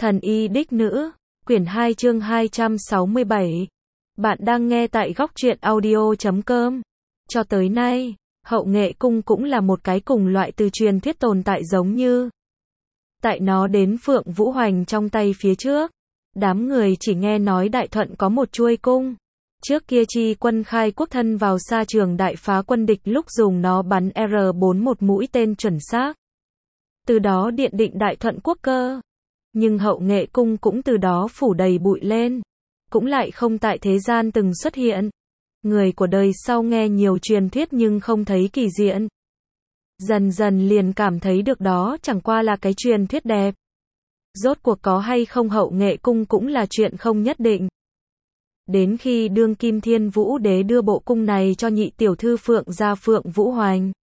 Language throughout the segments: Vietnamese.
Thần y đích nữ, quyển 2 chương 267. Bạn đang nghe tại góc truyện audio.com. Cho tới nay, Hậu Nghệ Cung cũng là một cái cùng loại từ truyền thuyết tồn tại giống như tại nó đến Phượng Vũ Hoành trong tay phía trước. Đám người chỉ nghe nói Đại Thuận có một chuôi cung. Trước kia chi quân khai quốc thân vào sa trường đại phá quân địch lúc dùng nó bắn R4 một mũi tên chuẩn xác. Từ đó điện định Đại Thuận quốc cơ. Nhưng Hậu Nghệ Cung cũng từ đó phủ đầy bụi lên. Cũng lại không tại thế gian từng xuất hiện. Người của đời sau nghe nhiều truyền thuyết nhưng không thấy kỳ diện. Dần dần liền cảm thấy được đó chẳng qua là cái truyền thuyết đẹp. Rốt cuộc có hay không Hậu Nghệ Cung cũng là chuyện không nhất định. Đến khi đương kim Thiên Vũ Đế đưa bộ cung này cho nhị tiểu thư Phượng gia Phượng Vũ Hoành.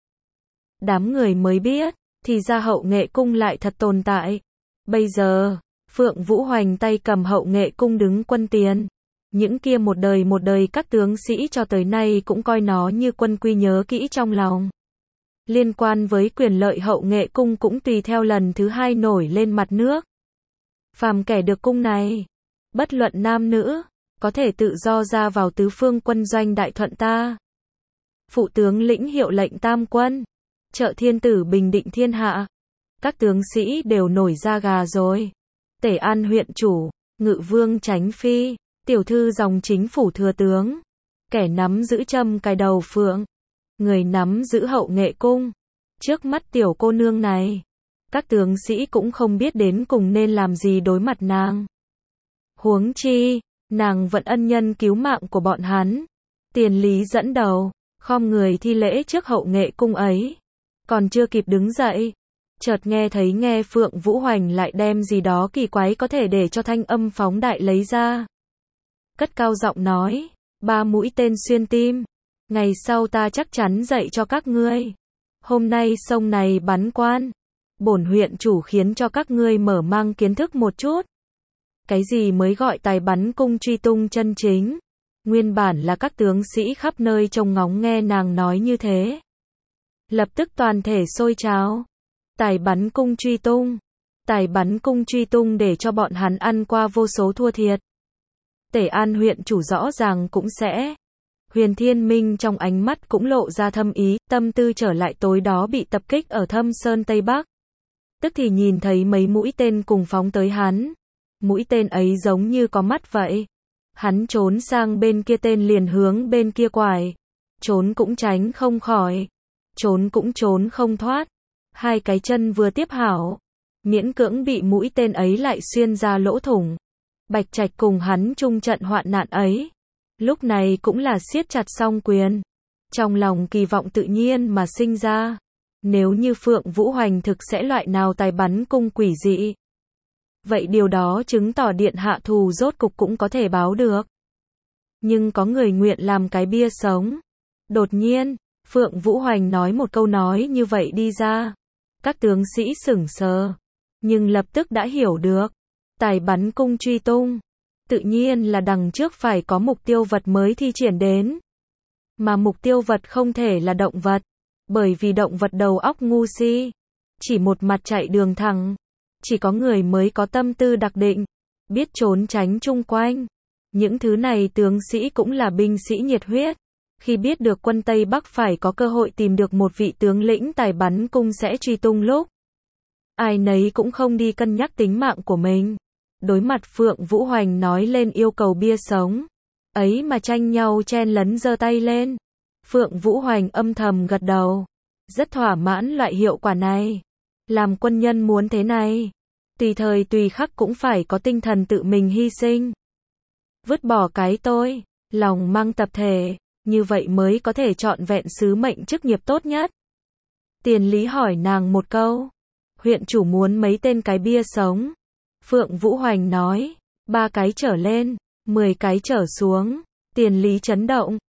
Đám người mới biết, thì ra Hậu Nghệ Cung lại thật tồn tại. Bây giờ, Phượng Vũ Hoành tay cầm Hậu Nghệ Cung đứng quân tiền. Những kia một đời các tướng sĩ cho tới nay cũng coi nó như quân quy nhớ kỹ trong lòng. Liên quan với quyền lợi Hậu Nghệ Cung cũng tùy theo lần thứ hai nổi lên mặt nước. Phàm kẻ được cung này, bất luận nam nữ, có thể tự do ra vào tứ phương quân doanh Đại Thuận ta. Phụ tướng lĩnh hiệu lệnh tam quân, trợ thiên tử bình định thiên hạ. Các tướng sĩ đều nổi da gà rồi. Tể An huyện chủ, Ngự vương Chánh phi, tiểu thư dòng chính phủ thừa tướng, kẻ nắm giữ châm cài đầu phượng, người nắm giữ Hậu Nghệ Cung. Trước mắt tiểu cô nương này, các tướng sĩ cũng không biết đến cùng nên làm gì đối mặt nàng. Huống chi, nàng vẫn ân nhân cứu mạng của bọn hắn. Tiền Lý dẫn đầu, khom người thi lễ trước Hậu Nghệ Cung ấy. Còn chưa kịp đứng dậy, chợt nghe thấy Phượng Vũ Hoành lại đem gì đó kỳ quái có thể để cho thanh âm phóng đại lấy ra. Cất cao giọng nói, 3 mũi tên xuyên tim. Ngày sau ta chắc chắn dạy cho các ngươi. Hôm nay sông này bắn quan. Bổn huyện chủ khiến cho các ngươi mở mang kiến thức một chút. Cái gì mới gọi tài bắn cung truy tung chân chính. Nguyên bản là các tướng sĩ khắp nơi trông ngóng nghe nàng nói như thế. Lập tức toàn thể sôi trào. Tài bắn cung truy tung. Tài bắn cung truy tung để cho bọn hắn ăn qua vô số thua thiệt. Tể An huyện chủ rõ ràng cũng sẽ. Huyền Thiên Minh trong ánh mắt cũng lộ ra thâm ý, tâm tư trở lại tối đó bị tập kích ở Thâm Sơn Tây Bắc. Tức thì nhìn thấy mấy mũi tên cùng phóng tới hắn. Mũi tên ấy giống như có mắt vậy. Hắn trốn sang bên kia tên liền hướng bên kia quải. Trốn cũng tránh không khỏi. Trốn cũng trốn không thoát. Hai cái chân vừa tiếp hảo. Miễn cưỡng bị mũi tên ấy lại xuyên ra lỗ thủng. Bạch Trạch cùng hắn chung trận hoạn nạn ấy. Lúc này cũng là siết chặt song quyền. Trong lòng kỳ vọng tự nhiên mà sinh ra. Nếu như Phượng Vũ Hoành thực sẽ loại nào tài bắn cung quỷ dị. Vậy điều đó chứng tỏ điện hạ thù rốt cục cũng có thể báo được. Nhưng có người nguyện làm cái bia sống. Đột nhiên, Phượng Vũ Hoành nói một câu nói như vậy đi ra. Các tướng sĩ sửng sờ. Nhưng lập tức đã hiểu được. Tài bắn cung truy tung. Tự nhiên là đằng trước phải có mục tiêu vật mới thi triển đến. Mà mục tiêu vật không thể là động vật. Bởi vì động vật đầu óc ngu si. Chỉ một mặt chạy đường thẳng. Chỉ có người mới có tâm tư đặc định. Biết trốn tránh chung quanh. Những thứ này tướng sĩ cũng là binh sĩ nhiệt huyết. Khi biết được quân Tây Bắc phải có cơ hội tìm được một vị tướng lĩnh tài bắn cung sẽ truy tung lúc. Ai nấy cũng không đi cân nhắc tính mạng của mình. Đối mặt Phượng Vũ Hoành nói lên yêu cầu bia sống. Ấy mà tranh nhau chen lấn giơ tay lên. Phượng Vũ Hoành âm thầm gật đầu. Rất thỏa mãn loại hiệu quả này. Làm quân nhân muốn thế này. Tùy thời tùy khắc cũng phải có tinh thần tự mình hy sinh. Vứt bỏ cái tôi. Lòng mang tập thể. Như vậy mới có thể trọn vẹn sứ mệnh chức nghiệp tốt nhất. Tiền Lý hỏi nàng một câu. Huyện chủ muốn mấy tên cái bia sống. Phượng Vũ Hoành nói. 3 cái trở lên. 10 cái trở xuống. Tiền Lý chấn động.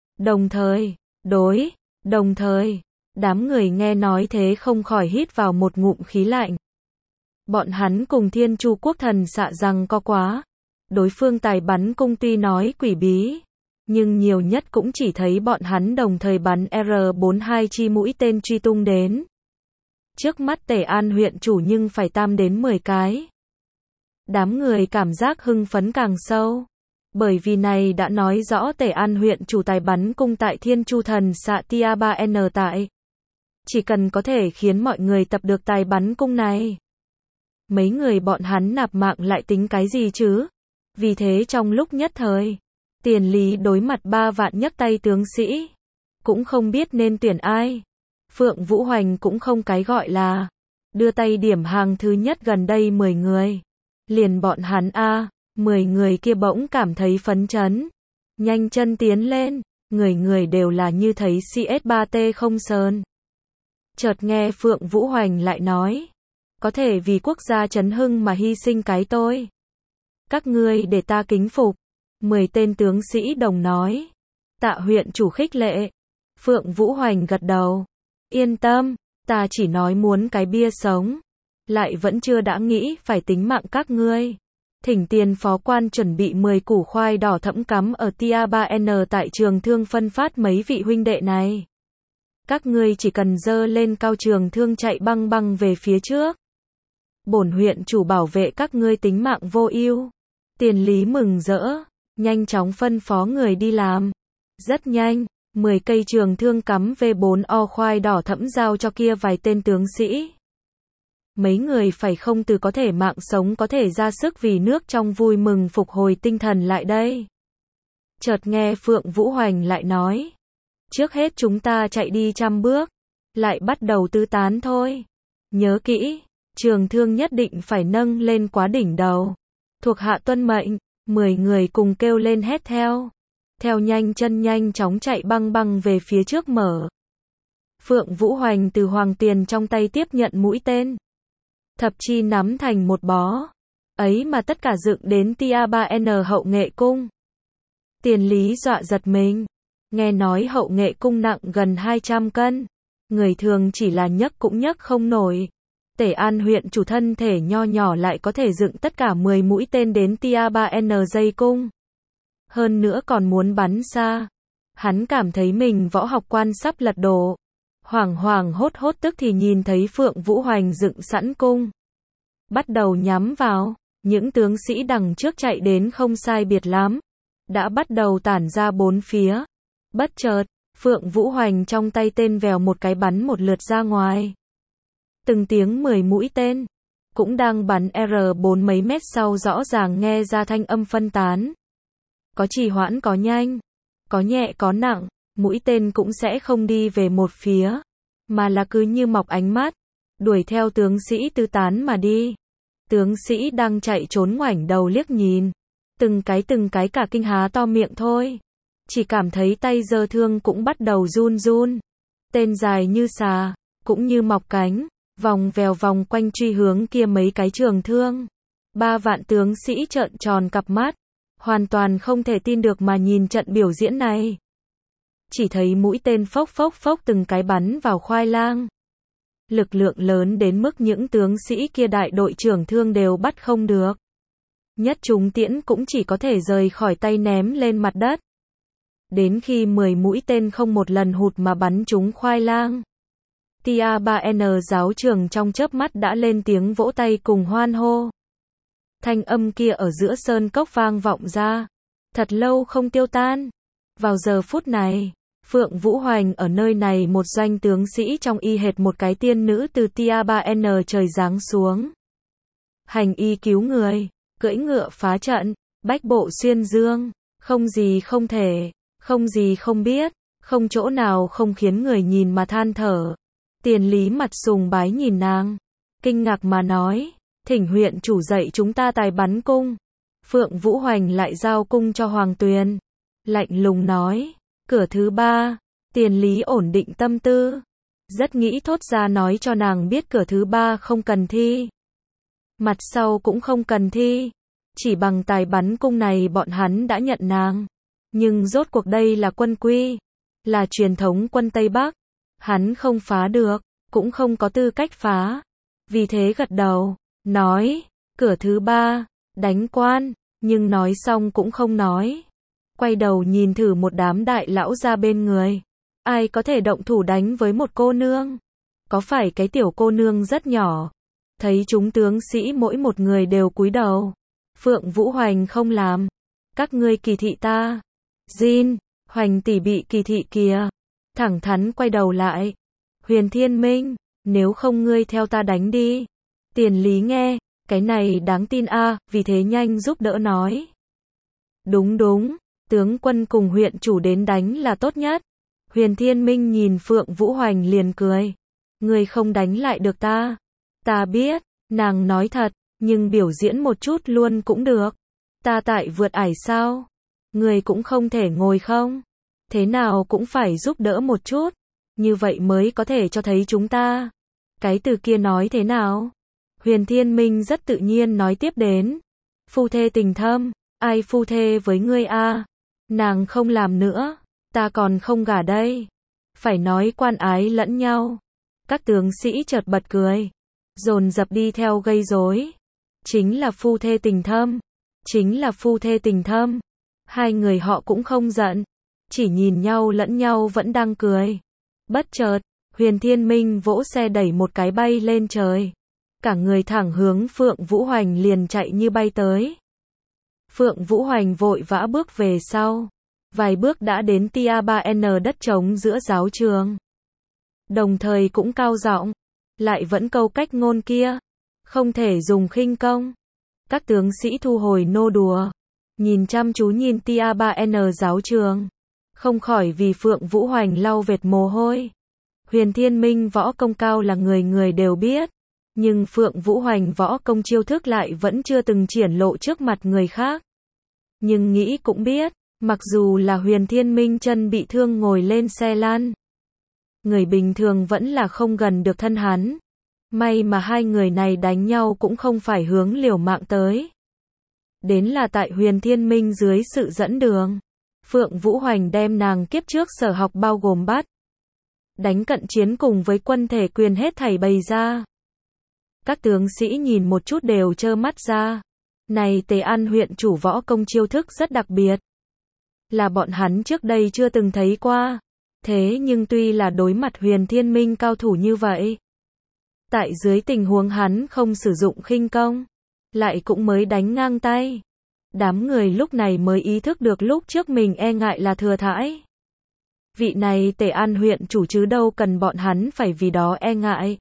Đồng thời. Đám người nghe nói thế không khỏi hít vào một ngụm khí lạnh. Bọn hắn cùng Thiên Chu quốc thần xạ rằng có quá. Đối phương tài bắn cung tuy nói quỷ bí. Nhưng nhiều nhất cũng chỉ thấy bọn hắn đồng thời bắn R42 chi mũi tên truy tung đến. Trước mắt Tể An huyện chủ nhưng phải tam đến 10 cái. Đám người cảm giác hưng phấn càng sâu. Bởi vì này đã nói rõ Tể An huyện chủ tài bắn cung tại Thiên Chu Thần xạ Tia 3N tại. Chỉ cần có thể khiến mọi người tập được tài bắn cung này. Mấy người bọn hắn nạp mạng lại tính cái gì chứ? Vì thế trong lúc nhất thời, Tiền Lý đối mặt 3 vạn nhấc tay tướng sĩ. Cũng không biết nên tuyển ai. Phượng Vũ Hoành cũng không cái gọi là đưa tay điểm hàng thứ nhất gần đây 10 người. Liền bọn hắn 10 người kia bỗng cảm thấy phấn chấn. Nhanh chân tiến lên, người đều là như thấy CS3T không sơn. Chợt nghe Phượng Vũ Hoành lại nói, có thể vì quốc gia chấn hưng mà hy sinh cái tôi. Các ngươi để ta kính phục. 10 tên tướng sĩ đồng nói. Tạ huyện chủ khích lệ. Phượng Vũ Hoành gật đầu. Yên tâm, ta chỉ nói muốn cái bia sống. Lại vẫn chưa đã nghĩ phải tính mạng các ngươi. Thỉnh tiền phó quan chuẩn bị 10 củ khoai đỏ thẫm cắm ở Tia 3N tại trường thương phân phát mấy vị huynh đệ này. Các ngươi chỉ cần dơ lên cao trường thương chạy băng băng về phía trước. Bổn huyện chủ bảo vệ các ngươi tính mạng vô ưu. Tiền Lý mừng rỡ, nhanh chóng phân phó người đi làm. Rất nhanh, 10 cây trường thương cắm V4O khoai đỏ thẫm giao cho kia vài tên tướng sĩ. Mấy người phải không từ có thể mạng sống có thể ra sức vì nước trong vui mừng phục hồi tinh thần lại đây. Chợt nghe Phượng Vũ Hoành lại nói. Trước hết chúng ta chạy đi 100 bước. Lại bắt đầu tứ tán thôi. Nhớ kỹ, trường thương nhất định phải nâng lên quá đỉnh đầu. Thuộc hạ tuân mệnh, 10 người cùng kêu lên hét theo. Theo nhanh chân nhanh chóng chạy băng băng về phía trước mở. Phượng Vũ Hoành từ hoàng tiền trong tay tiếp nhận mũi tên. Thập chi nắm thành một bó. Ấy mà tất cả dựng đến Tia 3N hậu nghệ cung. Tiền Lý dọa giật mình. Nghe nói hậu nghệ cung nặng gần 200 cân. Người thường chỉ là nhấc cũng nhấc không nổi. Tể An huyện chủ thân thể nho nhỏ lại có thể dựng tất cả 10 mũi tên đến Tia 3N dây cung. Hơn nữa còn muốn bắn xa. Hắn cảm thấy mình võ học quan sắp lật đổ. Hoảng hốt tức thì nhìn thấy Phượng Vũ Hoành dựng sẵn cung. Bắt đầu nhắm vào. Những tướng sĩ đằng trước chạy đến không sai biệt lắm. Đã bắt đầu tản ra bốn phía. Bất chợt, Phượng Vũ Hoành trong tay tên vèo một cái bắn một lượt ra ngoài. Từng tiếng 10 mũi tên. Cũng đang bắn R4 mấy mét sau rõ ràng nghe ra thanh âm phân tán. Có trì hoãn có nhanh. Có nhẹ có nặng. Mũi tên cũng sẽ không đi về một phía. Mà là cứ như mọc ánh mắt. Đuổi theo tướng sĩ tứ tán mà đi. Tướng sĩ đang chạy trốn ngoảnh đầu liếc nhìn. Từng cái cả kinh há to miệng thôi. Chỉ cảm thấy tay giơ thương cũng bắt đầu run. Tên dài như xà, cũng như mọc cánh, vòng vèo vòng quanh truy hướng kia mấy cái trường thương. 3 vạn tướng sĩ trợn tròn cặp mắt, hoàn toàn không thể tin được mà nhìn trận biểu diễn này. Chỉ thấy mũi tên phốc từng cái bắn vào khoai lang. Lực lượng lớn đến mức những tướng sĩ kia đại đội trưởng thương đều bắt không được. Nhất chúng tiễn cũng chỉ có thể rời khỏi tay ném lên mặt đất. Đến khi 10 mũi tên không một lần hụt mà bắn trúng khoai lang. Tia 3N giáo trường trong chớp mắt đã lên tiếng vỗ tay cùng hoan hô. Thanh âm kia ở giữa sơn cốc vang vọng ra. Thật lâu không tiêu tan. Vào giờ phút này, Phượng Vũ Hoành ở nơi này một doanh tướng sĩ trong y hệt một cái tiên nữ từ Tia 3N trời giáng xuống. Hành y cứu người, cưỡi ngựa phá trận, bách bộ xuyên dương, không gì không thể, không gì không biết, không chỗ nào không khiến người nhìn mà than thở. Tiền Lý mặt sùng bái nhìn nàng, kinh ngạc mà nói, thỉnh huyện chủ dạy chúng ta tài bắn cung. Phượng Vũ Hoành lại giao cung cho Hoàng Tuyền. Lạnh lùng nói, cửa thứ 3, Tiền Lý ổn định tâm tư. Rất nghĩ thốt ra nói cho nàng biết cửa thứ 3 không cần thi. Mặt sau cũng không cần thi. Chỉ bằng tài bắn cung này bọn hắn đã nhận nàng. Nhưng rốt cuộc đây là quân quy. Là truyền thống quân Tây Bắc. Hắn không phá được, cũng không có tư cách phá. Vì thế gật đầu, nói, cửa thứ 3, đánh quan. Nhưng nói xong cũng không nói. Quay đầu nhìn thử một đám đại lão ra bên người. Ai có thể động thủ đánh với một cô nương? Có phải cái tiểu cô nương rất nhỏ? Thấy chúng tướng sĩ mỗi một người đều cúi đầu. Phượng Vũ Hoành không làm. Các ngươi kỳ thị ta. Jin, Hoành tỷ bị kỳ thị kìa. Thẳng thắn quay đầu lại. Huyền Thiên Minh, nếu không ngươi theo ta đánh đi. Tiền Lý nghe, cái này đáng tin a, vì thế nhanh giúp đỡ nói. Đúng đúng, tướng quân cùng huyện chủ đến đánh là tốt nhất. Huyền Thiên Minh nhìn Phượng Vũ Hoành liền cười. Ngươi không đánh lại được ta. Ta biết, nàng nói thật, nhưng biểu diễn một chút luôn cũng được. Ta tại vượt ải sao? Ngươi cũng không thể ngồi không? Thế nào cũng phải giúp đỡ một chút. Như vậy mới có thể cho thấy chúng ta. Cái từ kia nói thế nào? Huyền Thiên Minh rất tự nhiên nói tiếp đến. Phu thê tình thâm, ai phu thê với ngươi a? Nàng không làm nữa, ta còn không gả đây. Phải nói quan ái lẫn nhau. Các tướng sĩ chợt bật cười, dồn dập đi theo gây rối. Chính là phu thê tình thâm, chính là phu thê tình thâm. Hai người họ cũng không giận, chỉ nhìn nhau lẫn nhau vẫn đang cười. Bất chợt, Huyền Thiên Minh vỗ xe đẩy một cái bay lên trời. Cả người thẳng hướng Phượng Vũ Hoành liền chạy như bay tới. Phượng Vũ Hoành vội vã bước về sau. Vài bước đã đến Tia 3N đất trống giữa giáo trường. Đồng thời cũng cao giọng, lại vẫn câu cách ngôn kia. Không thể dùng khinh công. Các tướng sĩ thu hồi nô đùa. Nhìn chăm chú nhìn Tia 3N giáo trường. Không khỏi vì Phượng Vũ Hoành lau vệt mồ hôi. Huyền Thiên Minh võ công cao là người người đều biết. Nhưng Phượng Vũ Hoành võ công chiêu thức lại vẫn chưa từng triển lộ trước mặt người khác. Nhưng nghĩ cũng biết, mặc dù là Huyền Thiên Minh chân bị thương ngồi lên xe lăn, người bình thường vẫn là không gần được thân hắn. May mà hai người này đánh nhau cũng không phải hướng liều mạng tới. Đến là tại Huyền Thiên Minh dưới sự dẫn đường. Phượng Vũ Hoành đem nàng kiếp trước sở học bao gồm bắt, đánh cận chiến cùng với quân thể quyền hết thảy bày ra. Các tướng sĩ nhìn một chút đều trơ mắt ra. Này Tề An huyện chủ võ công chiêu thức rất đặc biệt. Là bọn hắn trước đây chưa từng thấy qua. Thế nhưng tuy là đối mặt Huyền Thiên Minh cao thủ như vậy, tại dưới tình huống hắn không sử dụng khinh công, lại cũng mới đánh ngang tay. Đám người lúc này mới ý thức được lúc trước mình e ngại là thừa thãi. Vị này Tề An huyện chủ chứ đâu cần bọn hắn phải vì đó e ngại.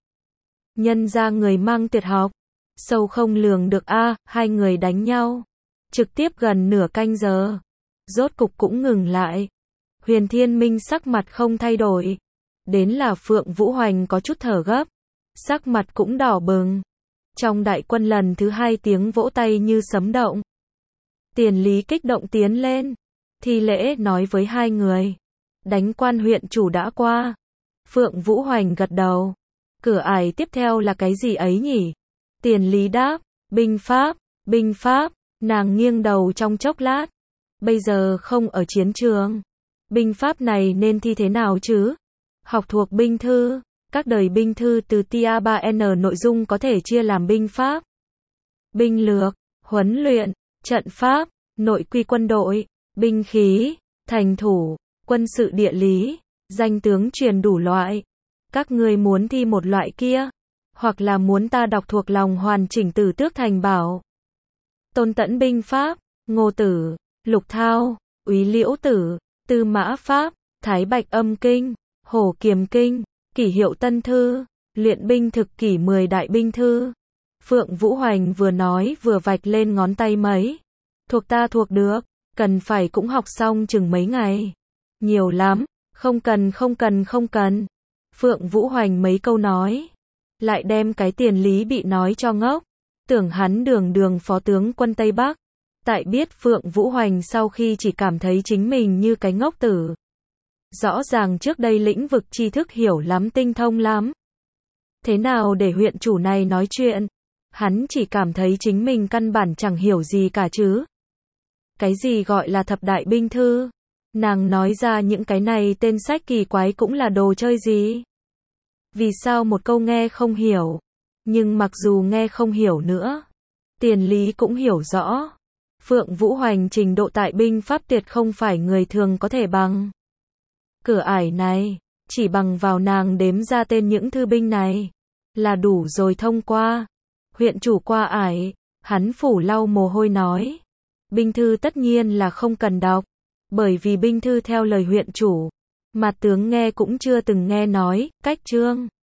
Nhân ra người mang tuyệt học, sâu không lường được a, hai người đánh nhau. Trực tiếp gần nửa canh giờ. Rốt cục cũng ngừng lại. Huyền Thiên Minh sắc mặt không thay đổi. Đến là Phượng Vũ Hoành có chút thở gấp. Sắc mặt cũng đỏ bừng. Trong đại quân lần thứ hai tiếng vỗ tay như sấm động. Tiền Lý kích động tiến lên. Thi lễ nói với hai người. Đánh quan huyện chủ đã qua. Phượng Vũ Hoành gật đầu. Cửa ải tiếp theo là cái gì ấy nhỉ? Tiền Lý đáp. Binh pháp, binh pháp. Nàng nghiêng đầu trong chốc lát. Bây giờ không ở chiến trường. Binh pháp này nên thi thế nào chứ? Học thuộc binh thư. Các đời binh thư từ Tia 3N nội dung có thể chia làm binh pháp, binh lược, huấn luyện, trận pháp, nội quy quân đội, binh khí, thành thủ, quân sự địa lý, danh tướng truyền đủ loại. Các ngươi muốn thi một loại kia, hoặc là muốn ta đọc thuộc lòng hoàn chỉnh Tử Tước Thành Bảo, Tôn Tẫn binh pháp, Ngô Tử, Lục Thao, Úy Liễu Tử, Tư Mã Pháp, Thái Bạch Âm Kinh, Hổ Kiềm Kinh, Kỷ Hiệu Tân Thư, Luyện binh thực kỷ 10 đại binh thư. Phượng Vũ Hoành vừa nói vừa vạch lên ngón tay mấy. Thuộc ta thuộc được, cần phải cũng học xong chừng mấy ngày. Nhiều lắm, không cần. Phượng Vũ Hoành mấy câu nói. Lại đem cái Tiền Lý bị nói cho ngốc. Tưởng hắn đường phó tướng quân Tây Bắc. Tại biết Phượng Vũ Hoành sau khi chỉ cảm thấy chính mình như cái ngốc tử. Rõ ràng trước đây lĩnh vực tri thức hiểu lắm tinh thông lắm. Thế nào để huyện chủ này nói chuyện? Hắn chỉ cảm thấy chính mình căn bản chẳng hiểu gì cả chứ. Cái gì gọi là thập đại binh thư? Nàng nói ra những cái này tên sách kỳ quái cũng là đồ chơi gì? Vì sao một câu nghe không hiểu? Nhưng mặc dù nghe không hiểu nữa, Tiền Lý cũng hiểu rõ. Phượng Vũ Hoành trình độ tại binh pháp tuyệt không phải người thường có thể bằng. Cửa ải này, chỉ bằng vào nàng đếm ra tên những thư binh này, là đủ rồi thông qua. Huyện chủ qua ải, Hắn phủ lau mồ hôi nói. Binh thư tất nhiên là không cần đọc. Bởi vì binh thư theo lời huyện chủ. Mặt tướng nghe cũng chưa từng nghe nói, cách chương.